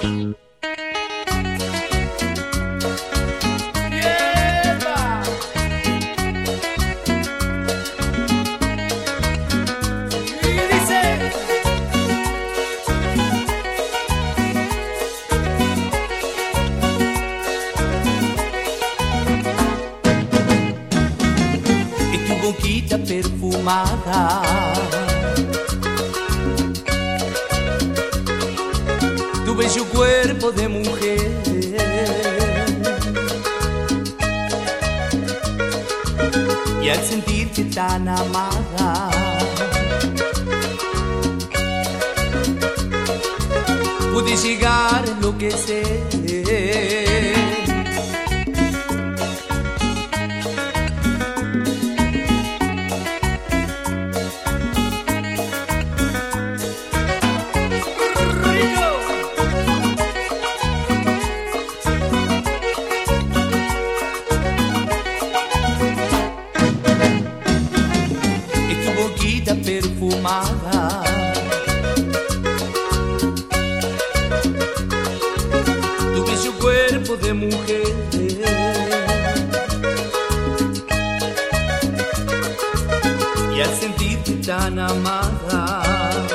Boquita perfumada, tu bello cuerpo de mujer, y al sentirte tan amada, pude llegar a enloquecer. Perfumada, tu bello cuerpo de mujer, y al sentirte tan amada,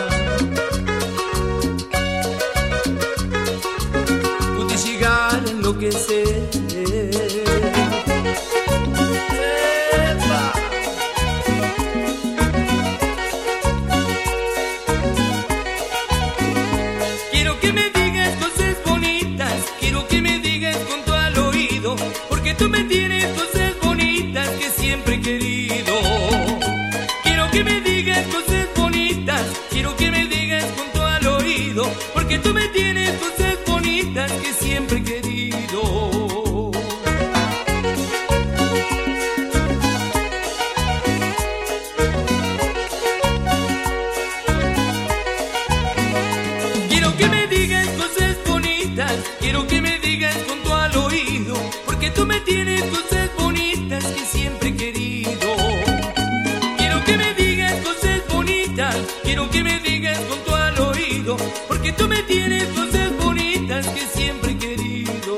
pude llegar a enloquecer. Porque tú me tienes cosas bonitas que siempre he querido. Quiero que me digas cosas bonitas, quiero que me digas junto al oído, porque tú me tienes cosas bonitas que siempre he querido. Quiero que me digas cosas bonitas, quiero que me digas junto al oído, porque tú me tienes cosas bonitas que siempre he querido. Quiero que me digas cosas bonitas, quiero que me digas junto al oído, porque tú me tienes cosas bonitas que siempre he querido.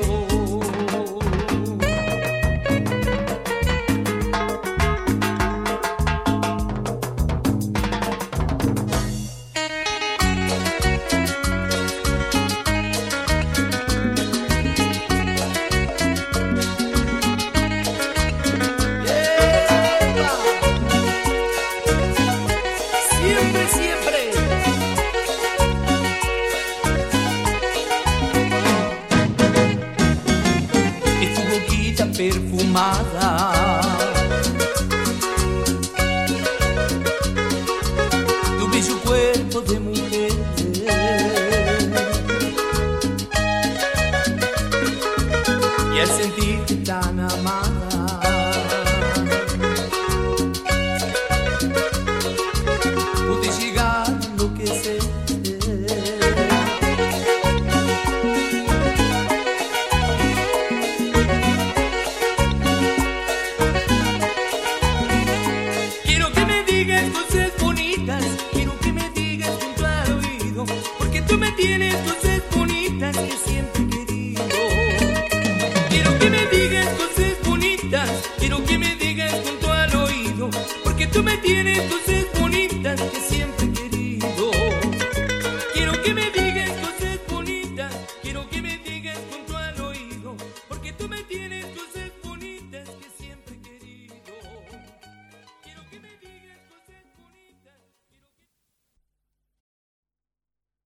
Perfumada, tu bello cuerpo de mujer, y al sentirte tan amada,